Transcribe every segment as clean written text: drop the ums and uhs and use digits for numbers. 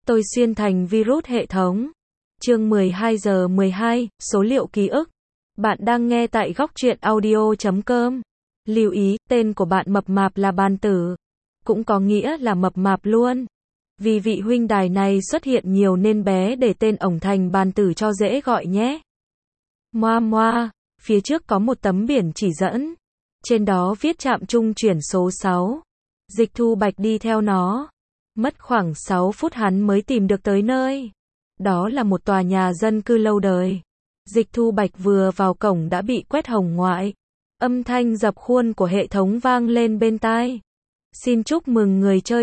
Tôi xuyên thành virus hệ thống. Chương 12 giờ 12, số liệu ký ức. Bạn đang nghe tại góc truyện audio.com. Lưu ý, tên của bạn mập mạp là Bàn Tử. Cũng có nghĩa là mập mạp luôn. Vì vị huynh đài này xuất hiện nhiều nên bé để tên ổng thành Bàn Tử cho dễ gọi nhé. Moa moa, phía trước có một tấm biển chỉ dẫn. Trên đó viết trạm trung chuyển số 6. Dịch Thu Bạch đi theo nó. Mất khoảng 6 phút hắn mới tìm được tới nơi. Đó là một tòa nhà dân cư lâu đời. Dịch Thu Bạch vừa vào cổng đã bị quét hồng ngoại. Âm thanh dập khuôn của hệ thống vang lên bên tai. Xin chúc mừng người chơi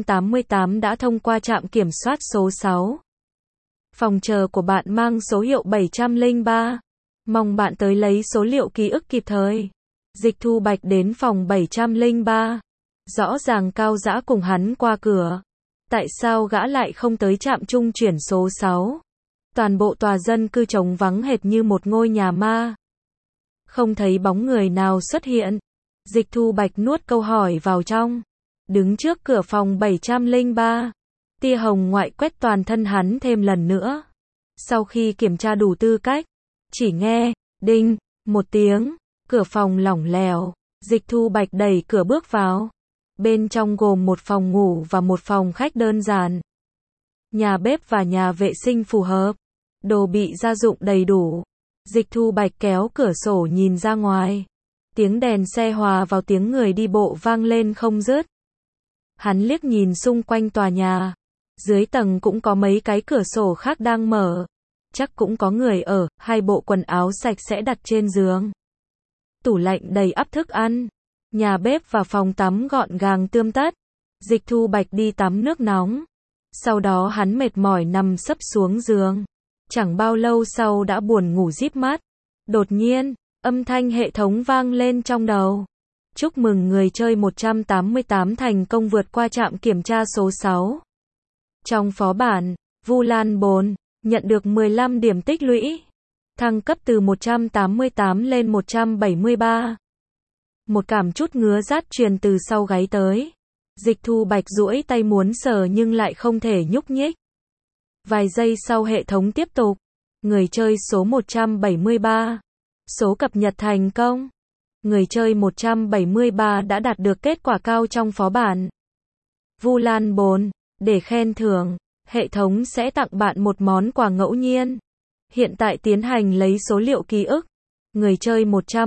188 đã thông qua trạm kiểm soát số 6. Phòng chờ của bạn mang số hiệu 703. Mong bạn tới lấy số liệu ký ức kịp thời. Dịch Thu Bạch đến phòng 703. Rõ ràng Cao Dã cùng hắn qua cửa. Tại sao gã lại không tới trạm trung chuyển số 6? Toàn bộ tòa dân cư trống vắng hệt như một ngôi nhà ma. Không thấy bóng người nào xuất hiện. Dịch Thu Bạch nuốt câu hỏi vào trong. Đứng trước cửa phòng 703. Tia hồng ngoại quét toàn thân hắn thêm lần nữa. Sau khi kiểm tra đủ tư cách, chỉ nghe, đinh, một tiếng, cửa phòng lỏng lẻo. Dịch Thu Bạch đẩy cửa bước vào. Bên trong gồm một phòng ngủ và một phòng khách đơn giản. Nhà bếp và nhà vệ sinh phù hợp. Đồ bị gia dụng đầy đủ. Dịch Thu Bạch kéo cửa sổ nhìn ra ngoài. Tiếng đèn xe hòa vào tiếng người đi bộ vang lên không dứt. Hắn liếc nhìn xung quanh tòa nhà. Dưới tầng cũng có mấy cái cửa sổ khác đang mở. Chắc cũng có người ở, hai bộ quần áo sạch sẽ đặt trên giường. Tủ lạnh đầy ắp thức ăn. Nhà bếp và phòng tắm gọn gàng tươm tất. Dịch Thu Bạch đi tắm nước nóng. Sau đó hắn mệt mỏi nằm sấp xuống giường. Chẳng bao lâu sau đã buồn ngủ díp mắt. Đột nhiên, âm thanh hệ thống vang lên trong đầu. Chúc mừng người chơi 188 thành công vượt qua trạm kiểm tra số 6. Trong phó bản, Vu Lan Bồn nhận được 15 điểm tích lũy. Thăng cấp từ 188 lên 173. Một cảm chút ngứa rát truyền từ sau gáy tới. Dịch Thu Bạch duỗi tay muốn sờ nhưng lại không thể nhúc nhích. Vài giây sau hệ thống tiếp tục. Người chơi số 173. Số cập nhật thành công. Người chơi 173 đã đạt được kết quả cao trong phó bản. Vu Lan Bồn, để khen thưởng, hệ thống sẽ tặng bạn một món quà ngẫu nhiên. Hiện tại tiến hành lấy số liệu ký ức. Người chơi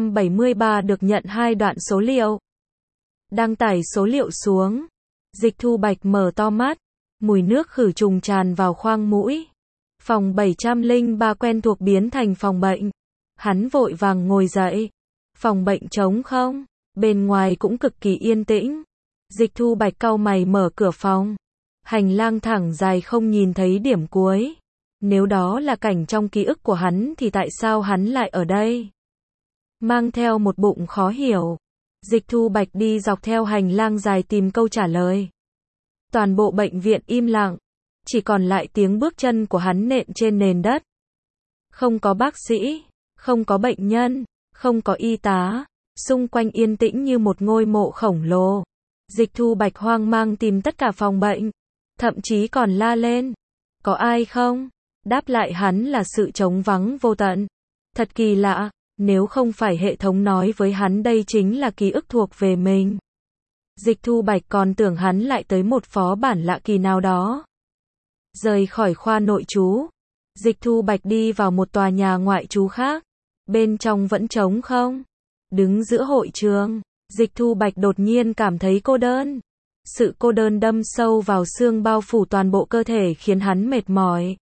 173 được nhận 2 đoạn số liệu. Đăng tải số liệu xuống. Dịch Thu Bạch mở to mắt. Mùi nước khử trùng tràn vào khoang mũi. Phòng 703 quen thuộc biến thành phòng bệnh. Hắn vội vàng ngồi dậy. Phòng bệnh trống không. Bên ngoài cũng cực kỳ yên tĩnh. Dịch Thu Bạch cau mày mở cửa phòng. Hành lang thẳng dài không nhìn thấy điểm cuối. Nếu đó là cảnh trong ký ức của hắn thì tại sao hắn lại ở đây? Mang theo một bụng khó hiểu. Dịch Thu Bạch đi dọc theo hành lang dài tìm câu trả lời. Toàn bộ bệnh viện im lặng. Chỉ còn lại tiếng bước chân của hắn nện trên nền đất. Không có bác sĩ, không có bệnh nhân, không có y tá. Xung quanh yên tĩnh như một ngôi mộ khổng lồ. Dịch Thu Bạch hoang mang tìm tất cả phòng bệnh. Thậm chí còn la lên. Có ai không? Đáp lại hắn là sự trống vắng vô tận. Thật kỳ lạ, nếu không phải hệ thống nói với hắn đây chính là ký ức thuộc về mình. Dịch Thu Bạch còn tưởng hắn lại tới một phó bản lạ kỳ nào đó. Rời khỏi khoa nội trú. Dịch Thu Bạch đi vào một tòa nhà ngoại trú khác. Bên trong vẫn trống không. Đứng giữa hội trường, Dịch Thu Bạch đột nhiên cảm thấy cô đơn. Sự cô đơn đâm sâu vào xương bao phủ toàn bộ cơ thể khiến hắn mệt mỏi.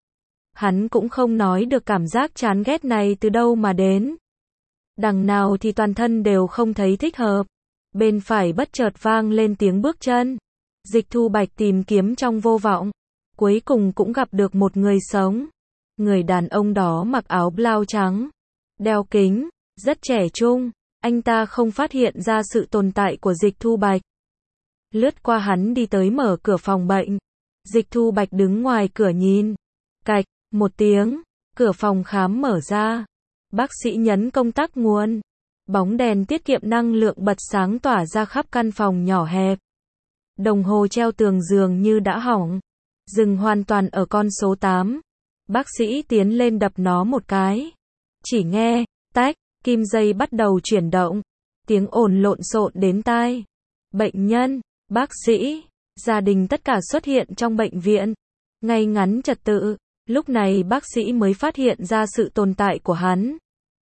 Hắn cũng không nói được cảm giác chán ghét này từ đâu mà đến. Đằng nào thì toàn thân đều không thấy thích hợp. Bên phải bất chợt vang lên tiếng bước chân. Dịch Thu Bạch tìm kiếm trong vô vọng. Cuối cùng cũng gặp được một người sống. Người đàn ông đó mặc áo blau trắng. Đeo kính, rất trẻ trung. Anh ta không phát hiện ra sự tồn tại của Dịch Thu Bạch. Lướt qua hắn đi tới mở cửa phòng bệnh. Dịch Thu Bạch đứng ngoài cửa nhìn. Cạch, một tiếng, cửa phòng khám mở ra. Bác sĩ nhấn công tắc nguồn. Bóng đèn tiết kiệm năng lượng bật sáng tỏa ra khắp căn phòng nhỏ hẹp. Đồng hồ treo tường dường như đã hỏng. Dừng hoàn toàn ở con số 8. Bác sĩ tiến lên đập nó một cái. Chỉ nghe, tách, kim dây bắt đầu chuyển động. Tiếng ồn lộn xộn đến tai. Bệnh nhân, bác sĩ, gia đình tất cả xuất hiện trong bệnh viện. Ngay ngắn trật tự. Lúc này bác sĩ mới phát hiện ra sự tồn tại của hắn.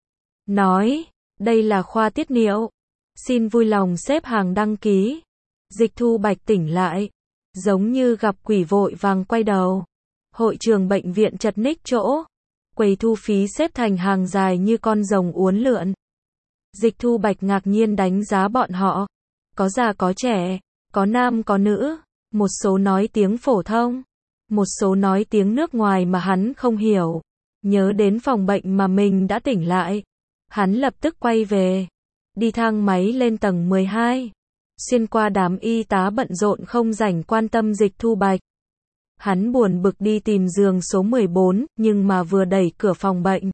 Nói, đây là khoa tiết niệu. Xin vui lòng xếp hàng đăng ký. Dịch Thu Bạch tỉnh lại. Giống như gặp quỷ vội vàng quay đầu. Hội trường bệnh viện chật ních chỗ. Quầy thu phí xếp thành hàng dài như con rồng uốn lượn. Dịch Thu Bạch ngạc nhiên đánh giá bọn họ. Có già có trẻ, có nam có nữ, một số nói tiếng phổ thông, một số nói tiếng nước ngoài mà hắn không hiểu. Nhớ đến phòng bệnh mà mình đã tỉnh lại. Hắn lập tức quay về. Đi thang máy lên tầng 12. Xuyên qua đám y tá bận rộn không rảnh quan tâm Dịch Thu Bạch. Hắn buồn bực đi tìm giường số 14, nhưng mà vừa đẩy cửa phòng bệnh.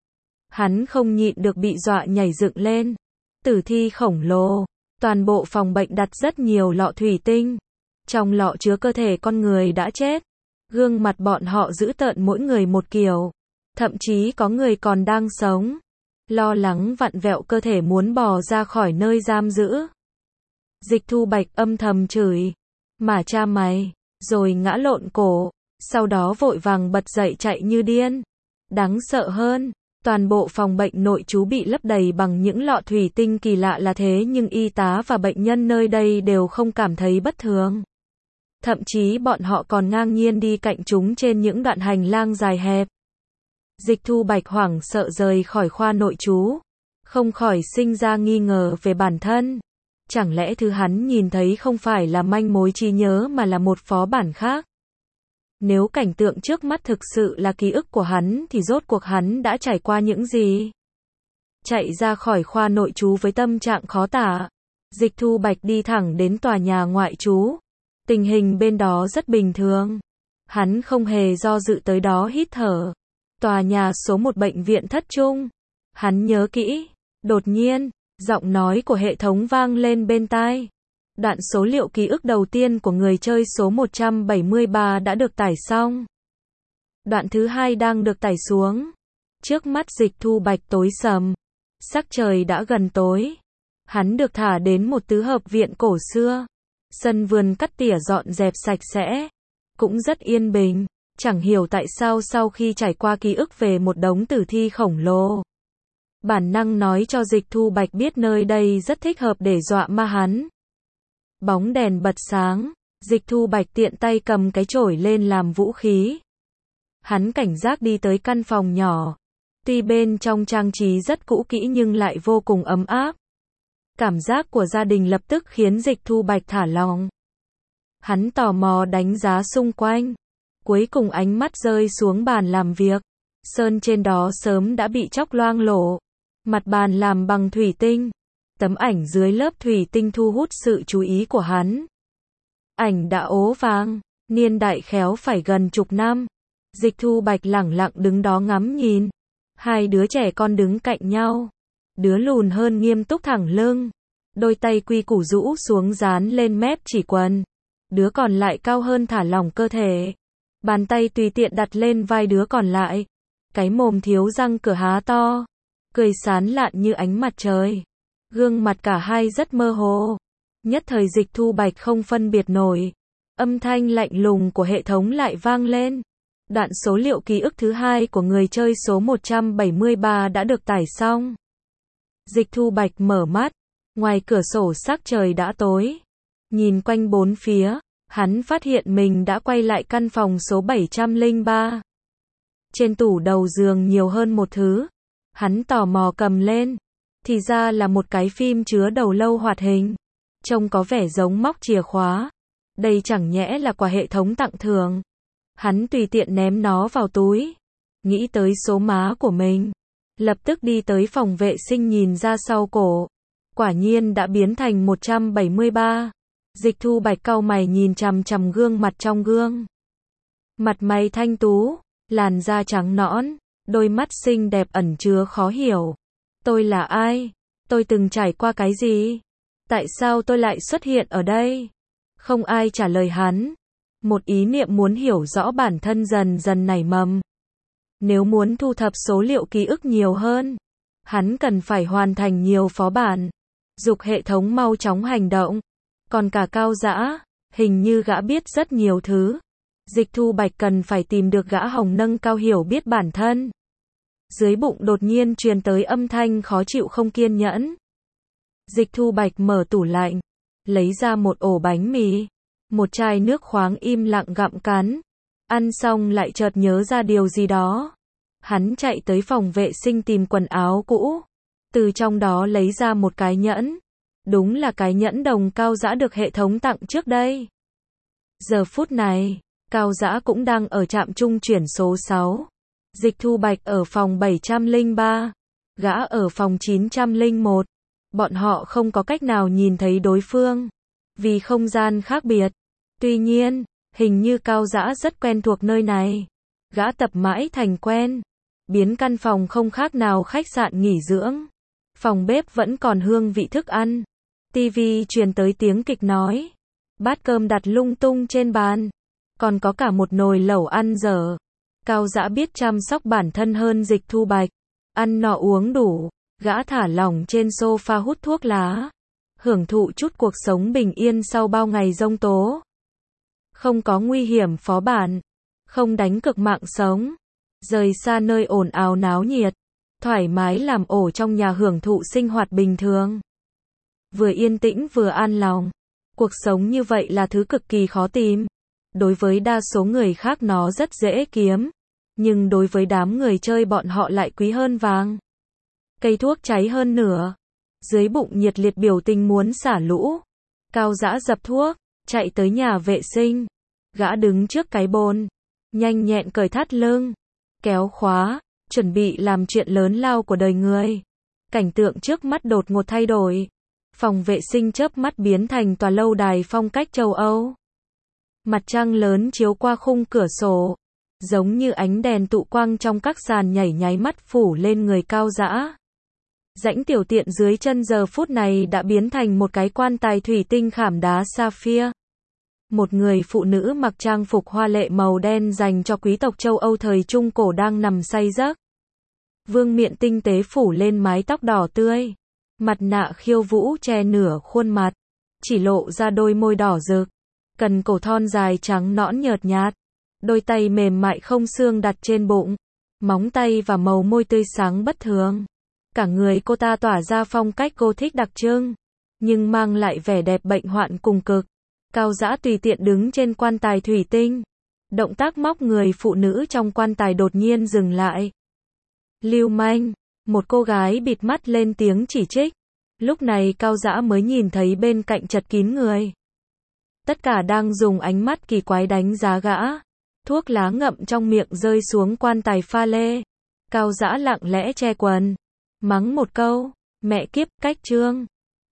Hắn không nhịn được bị dọa nhảy dựng lên. Tử thi khổng lồ. Toàn bộ phòng bệnh đặt rất nhiều lọ thủy tinh. Trong lọ chứa cơ thể con người đã chết. Gương mặt bọn họ dữ tợn mỗi người một kiểu. Thậm chí có người còn đang sống. Lo lắng vặn vẹo cơ thể muốn bò ra khỏi nơi giam giữ. Dịch Thu Bạch âm thầm chửi. Mà cha mày. Rồi ngã lộn cổ. Sau đó vội vàng bật dậy chạy như điên. Đáng sợ hơn. Toàn bộ phòng bệnh nội trú bị lấp đầy bằng những lọ thủy tinh kỳ lạ là thế nhưng y tá và bệnh nhân nơi đây đều không cảm thấy bất thường. Thậm chí bọn họ còn ngang nhiên đi cạnh chúng trên những đoạn hành lang dài hẹp. Dịch Thu Bạch hoảng sợ rời khỏi khoa nội trú. Không khỏi sinh ra nghi ngờ về bản thân. Chẳng lẽ thứ hắn nhìn thấy không phải là manh mối trí nhớ mà là một phó bản khác? Nếu cảnh tượng trước mắt thực sự là ký ức của hắn thì rốt cuộc hắn đã trải qua những gì? Chạy ra khỏi khoa nội trú với tâm trạng khó tả. Dịch Thu Bạch đi thẳng đến tòa nhà ngoại trú. Tình hình bên đó rất bình thường. Hắn không hề do dự tới đó hít thở. Tòa nhà số 1 bệnh viện Thất Trung. Hắn nhớ kỹ. Đột nhiên, giọng nói của hệ thống vang lên bên tai. Đoạn số liệu ký ức đầu tiên của người chơi số 173 đã được tải xong. Đoạn thứ hai đang được tải xuống. Trước mắt Dịch Thu Bạch tối sầm. Sắc trời đã gần tối. Hắn được thả đến một tứ hợp viện cổ xưa. Sân vườn cắt tỉa dọn dẹp sạch sẽ. Cũng rất yên bình. Chẳng hiểu tại sao sau khi trải qua ký ức về một đống tử thi khổng lồ. Bản năng nói cho Dịch Thu Bạch biết nơi đây rất thích hợp để dọa ma hắn. Bóng đèn bật sáng. Dịch Thu Bạch tiện tay cầm cái chổi lên làm vũ khí. Hắn cảnh giác đi tới căn phòng nhỏ. Tuy bên trong trang trí rất cũ kỹ nhưng lại vô cùng ấm áp. Cảm giác của gia đình lập tức khiến Dịch Thu Bạch thả lỏng. Hắn tò mò đánh giá xung quanh. Cuối cùng ánh mắt rơi xuống bàn làm việc. Sơn trên đó sớm đã bị chóc loang lổ. Mặt bàn làm bằng thủy tinh. Tấm ảnh dưới lớp thủy tinh thu hút sự chú ý của hắn. Ảnh đã ố vàng, niên đại khéo phải gần chục năm. Dịch Thu Bạch lẳng lặng đứng đó ngắm nhìn. Hai đứa trẻ con đứng cạnh nhau. Đứa lùn hơn nghiêm túc thẳng lưng. Đôi tay quy củ rũ xuống dán lên mép chỉ quần. Đứa còn lại cao hơn thả lỏng cơ thể. Bàn tay tùy tiện đặt lên vai đứa còn lại. Cái mồm thiếu răng cửa há to. Cười sán lạn như ánh mặt trời. Gương mặt cả hai rất mơ hồ. Nhất thời Dịch Thu Bạch không phân biệt nổi. Âm thanh lạnh lùng của hệ thống lại vang lên. Đoạn số liệu ký ức thứ hai của người chơi số 173 đã được tải xong. Dịch Thu Bạch mở mắt. Ngoài cửa sổ sắc trời đã tối. Nhìn quanh bốn phía, hắn phát hiện mình đã quay lại căn phòng số 703. Trên tủ đầu giường nhiều hơn một thứ. Hắn tò mò cầm lên. Thì ra là một cái phim chứa đầu lâu hoạt hình. Trông có vẻ giống móc chìa khóa. Đây chẳng nhẽ là quà hệ thống tặng thưởng. Hắn tùy tiện ném nó vào túi. Nghĩ tới số má của mình. Lập tức đi tới phòng vệ sinh nhìn ra sau cổ. Quả nhiên đã biến thành 173. Dịch Thu Bạch cau mày nhìn chằm chằm gương mặt trong gương. Mặt mày thanh tú, làn da trắng nõn, đôi mắt xinh đẹp ẩn chứa khó hiểu. Tôi là ai? Tôi từng trải qua cái gì? Tại sao tôi lại xuất hiện ở đây? Không ai trả lời hắn. Một ý niệm muốn hiểu rõ bản thân dần dần nảy mầm. Nếu muốn thu thập số liệu ký ức nhiều hơn, hắn cần phải hoàn thành nhiều phó bản, giục hệ thống mau chóng hành động. Còn cả Cao Dã, hình như gã biết rất nhiều thứ. Dịch Thu Bạch cần phải tìm được gã hồng nâng cao hiểu biết bản thân. Dưới bụng đột nhiên truyền tới âm thanh khó chịu không kiên nhẫn. Dịch Thu Bạch mở tủ lạnh, lấy ra một ổ bánh mì, một chai nước khoáng im lặng gặm cắn. Ăn xong lại chợt nhớ ra điều gì đó. Hắn chạy tới phòng vệ sinh tìm quần áo cũ. Từ trong đó lấy ra một cái nhẫn. Đúng là cái nhẫn đồng Cao Dã được hệ thống tặng trước đây. Giờ phút này, Cao Dã cũng đang ở trạm trung chuyển số 6. Dịch Thu Bạch ở phòng 703. Gã ở phòng 901. Bọn họ không có cách nào nhìn thấy đối phương. Vì không gian khác biệt. Tuy nhiên, hình như Cao Dã rất quen thuộc nơi này. Gã tập mãi thành quen. Biến căn phòng không khác nào khách sạn nghỉ dưỡng. Phòng bếp vẫn còn hương vị thức ăn. TV truyền tới tiếng kịch nói. Bát cơm đặt lung tung trên bàn. Còn có cả một nồi lẩu ăn dở. Cao Dã biết chăm sóc bản thân hơn Dịch Thu Bạch. Ăn no uống đủ. Gã thả lỏng trên sofa hút thuốc lá. Hưởng thụ chút cuộc sống bình yên sau bao ngày giông tố. Không có nguy hiểm phó bản. Không đánh cược mạng sống. Rời xa nơi ồn ào náo nhiệt. Thoải mái làm ổ trong nhà hưởng thụ sinh hoạt bình thường. Vừa yên tĩnh vừa an lòng. Cuộc sống như vậy là thứ cực kỳ khó tìm. Đối với đa số người khác nó rất dễ kiếm. Nhưng đối với đám người chơi bọn họ lại quý hơn vàng. Cây thuốc cháy hơn nửa. Dưới bụng nhiệt liệt biểu tình muốn xả lũ. Cao Dã dập thuốc, chạy tới nhà vệ sinh. Gã đứng trước cái bồn. Nhanh nhẹn cởi thắt lưng. Kéo khóa, chuẩn bị làm chuyện lớn lao của đời người. Cảnh tượng trước mắt đột ngột thay đổi. Phòng vệ sinh chớp mắt biến thành tòa lâu đài phong cách châu Âu. Mặt trăng lớn chiếu qua khung cửa sổ. Giống như ánh đèn tụ quang trong các sàn nhảy nháy mắt phủ lên người Cao Dã. Rãnh tiểu tiện dưới chân giờ phút này đã biến thành một cái quan tài thủy tinh khảm đá sapphire. Một người phụ nữ mặc trang phục hoa lệ màu đen dành cho quý tộc châu Âu thời Trung Cổ đang nằm say giấc. Vương miện tinh tế phủ lên mái tóc đỏ tươi. Mặt nạ khiêu vũ che nửa khuôn mặt. Chỉ lộ ra đôi môi đỏ rực. Cần cổ thon dài trắng nõn nhợt nhạt. Đôi tay mềm mại không xương đặt trên bụng. Móng tay và màu môi tươi sáng bất thường. Cả người cô ta tỏa ra phong cách Gothic đặc trưng. Nhưng mang lại vẻ đẹp bệnh hoạn cùng cực. Cao Dã tùy tiện đứng trên quan tài thủy tinh. Động tác móc người phụ nữ trong quan tài đột nhiên dừng lại. Lưu manh. Một cô gái bịt mắt lên tiếng chỉ trích. Lúc này Cao Dã mới nhìn thấy bên cạnh chật kín người. Tất cả đang dùng ánh mắt kỳ quái đánh giá gã. Thuốc lá ngậm trong miệng rơi xuống quan tài pha lê. Cao Dã lặng lẽ che quần. Mắng một câu. Mẹ kiếp, cách trương.